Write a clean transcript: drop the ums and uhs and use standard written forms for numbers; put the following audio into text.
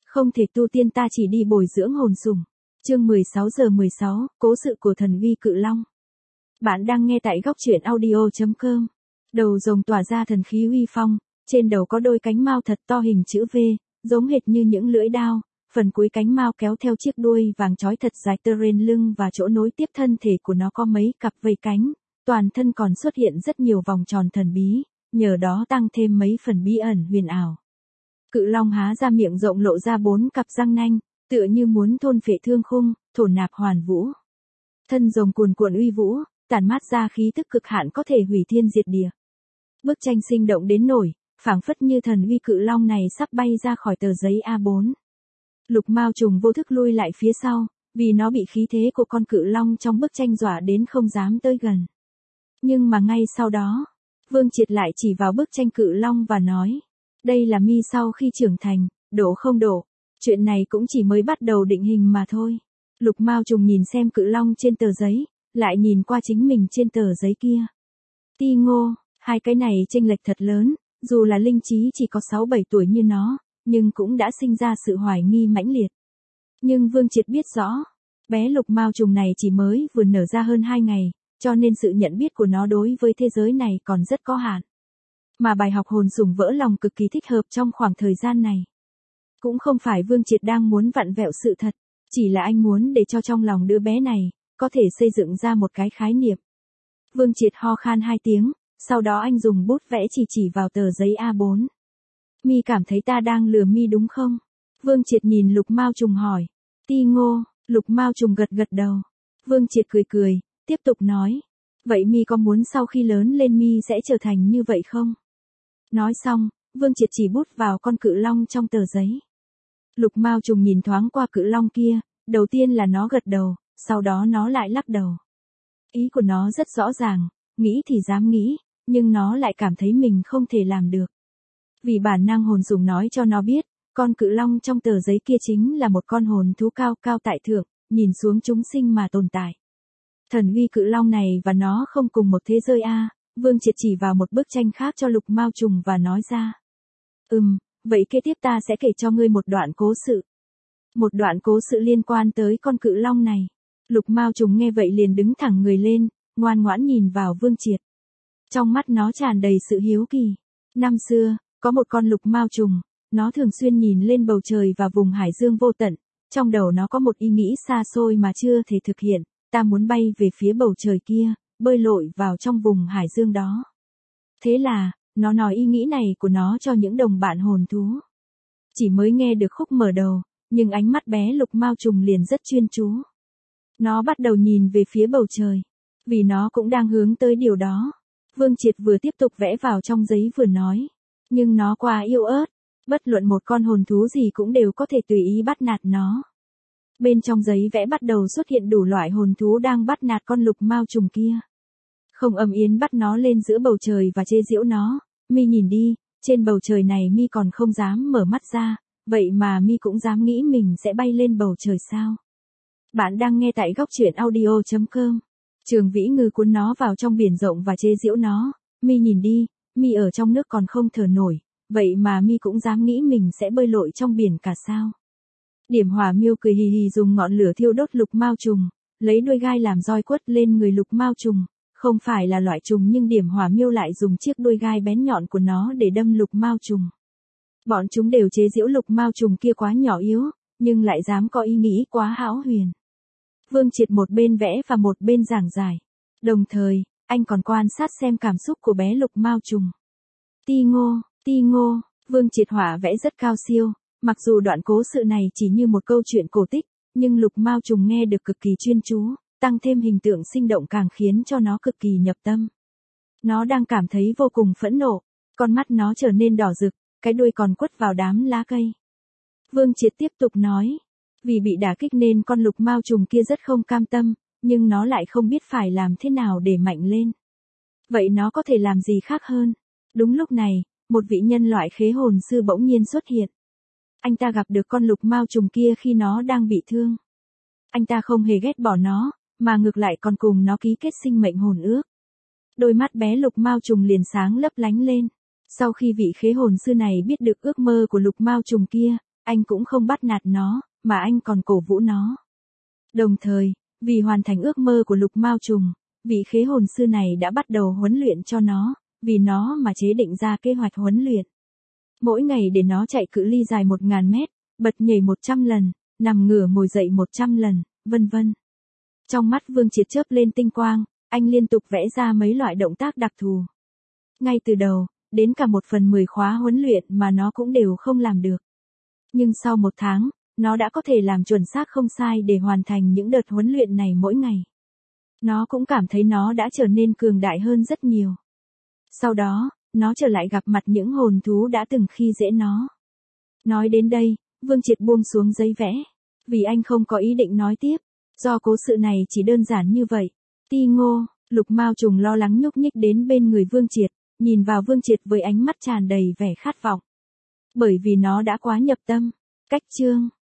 Không thể tu tiên ta chỉ đi bồi dưỡng hồn sủng. Chương 16:16, cố sự của thần uy cự long. Bạn đang nghe tại góc truyện audio.com. Đầu rồng tỏa ra thần khí uy phong, trên đầu có đôi cánh mao thật to hình chữ V, giống hệt như những lưỡi đao, phần cuối cánh mao kéo theo chiếc đuôi vàng chói thật dài tơ trên lưng và chỗ nối tiếp thân thể của nó có mấy cặp vây cánh, toàn thân còn xuất hiện rất nhiều vòng tròn thần bí, nhờ đó tăng thêm mấy phần bí ẩn huyền ảo. Cự long há ra miệng rộng lộ ra 4 cặp răng nanh, tựa như muốn thôn phệ thương khung, thổ nạp hoàn vũ. Thân rồng cuồn cuộn uy vũ, tản mát ra khí tức cực hạn có thể hủy thiên diệt địa. Bức tranh sinh động đến nổi, phảng phất như thần uy cự long này sắp bay ra khỏi tờ giấy A4. Lục Mao trùng vô thức lui lại phía sau, vì nó bị khí thế của con cự long trong bức tranh dọa đến không dám tới gần. Nhưng mà ngay sau đó, Vương Triệt lại chỉ vào bức tranh cự long và nói, đây là mi sau khi trưởng thành, đổ không đổ. Chuyện này cũng chỉ mới bắt đầu định hình mà thôi. Lục Mao trùng nhìn xem cự long trên tờ giấy, lại nhìn qua chính mình trên tờ giấy kia. Ti Ngô, hai cái này chênh lệch thật lớn, dù là linh trí chỉ có 6-7 tuổi như nó, nhưng cũng đã sinh ra sự hoài nghi mãnh liệt. Nhưng Vương Triệt biết rõ, bé Lục Mao trùng này chỉ mới vừa nở ra hơn 2 ngày, cho nên sự nhận biết của nó đối với thế giới này còn rất có hạn. Mà bài học hồn sủng vỡ lòng cực kỳ thích hợp trong khoảng thời gian này. Cũng không phải Vương Triệt đang muốn vặn vẹo sự thật, chỉ là anh muốn để cho trong lòng đứa bé này, có thể xây dựng ra một cái khái niệm. Vương Triệt ho khan 2 tiếng, sau đó anh dùng bút vẽ chỉ vào tờ giấy A4. Mi cảm thấy ta đang lừa mi đúng không? Vương Triệt nhìn Lục Mao trùng hỏi. Ti Ngô, Lục Mao trùng gật đầu. Vương Triệt cười, tiếp tục nói. Vậy mi có muốn sau khi lớn lên mi sẽ trở thành như vậy không? Nói xong, Vương Triệt chỉ bút vào con cự long trong tờ giấy. Lục Mao trùng nhìn thoáng qua cự long kia, đầu tiên là nó gật đầu, sau đó nó lại lắc đầu. Ý của nó rất rõ ràng, nghĩ thì dám nghĩ, nhưng nó lại cảm thấy mình không thể làm được. Vì bản năng hồn sủng nói cho nó biết, con cự long trong tờ giấy kia chính là một con hồn thú cao tại thượng, nhìn xuống chúng sinh mà tồn tại. Thần uy cự long này và nó không cùng một thế giới a. Vương Triệt chỉ vào một bức tranh khác cho Lục Mao trùng và nói ra. Vậy kế tiếp ta sẽ kể cho ngươi một đoạn cố sự. Một đoạn cố sự liên quan tới con cự long này. Lục Mao trùng nghe vậy liền đứng thẳng người lên, ngoan ngoãn nhìn vào Vương Triệt. Trong mắt nó tràn đầy sự hiếu kỳ. Năm xưa, có một con lục mao trùng, nó thường xuyên nhìn lên bầu trời và vùng hải dương vô tận. Trong đầu nó có một ý nghĩ xa xôi mà chưa thể thực hiện, ta muốn bay về phía bầu trời kia, bơi lội vào trong vùng hải dương đó. Thế là, nó nói ý nghĩ này của nó cho những đồng bạn hồn thú. Chỉ mới nghe được khúc mở đầu, nhưng ánh mắt bé Lục Mao trùng liền rất chuyên chú. Nó bắt đầu nhìn về phía bầu trời, vì nó cũng đang hướng tới điều đó. Vương Triệt vừa tiếp tục vẽ vào trong giấy vừa nói, nhưng nó quá yếu ớt, bất luận một con hồn thú gì cũng đều có thể tùy ý bắt nạt nó. Bên trong giấy vẽ bắt đầu xuất hiện đủ loại hồn thú đang bắt nạt con Lục Mao trùng kia. Không Âm Yến bắt nó lên giữa bầu trời và chê giễu nó, mi nhìn đi, trên bầu trời này mi còn không dám mở mắt ra, vậy mà mi cũng dám nghĩ mình sẽ bay lên bầu trời sao? Bạn đang nghe tại góc truyện audio.com. Trường Vĩ Ngư cuốn nó vào trong biển rộng và chê giễu nó, mi nhìn đi, mi ở trong nước còn không thở nổi, vậy mà mi cũng dám nghĩ mình sẽ bơi lội trong biển cả sao? Điểm Hỏa Miêu cười hì hì dùng ngọn lửa thiêu đốt Lục Mao trùng, lấy đuôi gai làm roi quất lên người Lục Mao trùng, không phải là loại trùng nhưng Điểm Hỏa Miêu lại dùng chiếc đuôi gai bén nhọn của nó để đâm Lục Mao trùng. Bọn chúng đều chế giễu Lục Mao trùng kia quá nhỏ yếu, nhưng lại dám có ý nghĩ quá hão huyền. Vương Triệt một bên vẽ và một bên giảng giải. Đồng thời, anh còn quan sát xem cảm xúc của bé Lục Mao trùng. Ti Ngô, Vương Triệt họa vẽ rất cao siêu, mặc dù đoạn cố sự này chỉ như một câu chuyện cổ tích, nhưng Lục Mao trùng nghe được cực kỳ chuyên chú, tăng thêm hình tượng sinh động càng khiến cho nó cực kỳ nhập tâm. Nó đang cảm thấy vô cùng phẫn nộ, con mắt nó trở nên đỏ rực, cái đuôi còn quất vào đám lá cây. Vương Triệt tiếp tục nói. Vì bị đả kích nên con Lục Mao trùng kia rất không cam tâm, nhưng nó lại không biết phải làm thế nào để mạnh lên. Vậy nó có thể làm gì khác hơn? Đúng lúc này, một vị nhân loại khế hồn sư bỗng nhiên xuất hiện. Anh ta gặp được con Lục Mao trùng kia khi nó đang bị thương. Anh ta không hề ghét bỏ nó, mà ngược lại còn cùng nó ký kết sinh mệnh hồn ước. Đôi mắt bé Lục Mao trùng liền sáng lấp lánh lên. Sau khi vị khế hồn sư này biết được ước mơ của Lục Mao trùng kia, anh cũng không bắt nạt nó, mà anh còn cổ vũ nó. Đồng thời, vì hoàn thành ước mơ của Lục Mao Trùng, vị khế hồn sư này đã bắt đầu huấn luyện cho nó, vì nó mà chế định ra kế hoạch huấn luyện. Mỗi ngày để nó chạy cự ly dài 1000 mét, bật nhảy 100 lần, nằm ngửa ngồi dậy 100 lần, vân vân. Trong mắt Vương Triệt chớp lên tinh quang, anh liên tục vẽ ra mấy loại động tác đặc thù. Ngay từ đầu, đến cả 1/10 khóa huấn luyện mà nó cũng đều không làm được. Nhưng sau 1 tháng, nó đã có thể làm chuẩn xác không sai để hoàn thành những đợt huấn luyện này mỗi ngày. Nó cũng cảm thấy nó đã trở nên cường đại hơn rất nhiều. Sau đó, nó trở lại gặp mặt những hồn thú đã từng khi dễ nó. Nói đến đây, Vương Triệt buông xuống giấy vẽ, vì anh không có ý định nói tiếp, do cố sự này chỉ đơn giản như vậy. Ti Ngô, Lục Mao Trùng lo lắng nhúc nhích đến bên người Vương Triệt, nhìn vào Vương Triệt với ánh mắt tràn đầy vẻ khát vọng. Bởi vì nó đã quá nhập tâm. Cách chương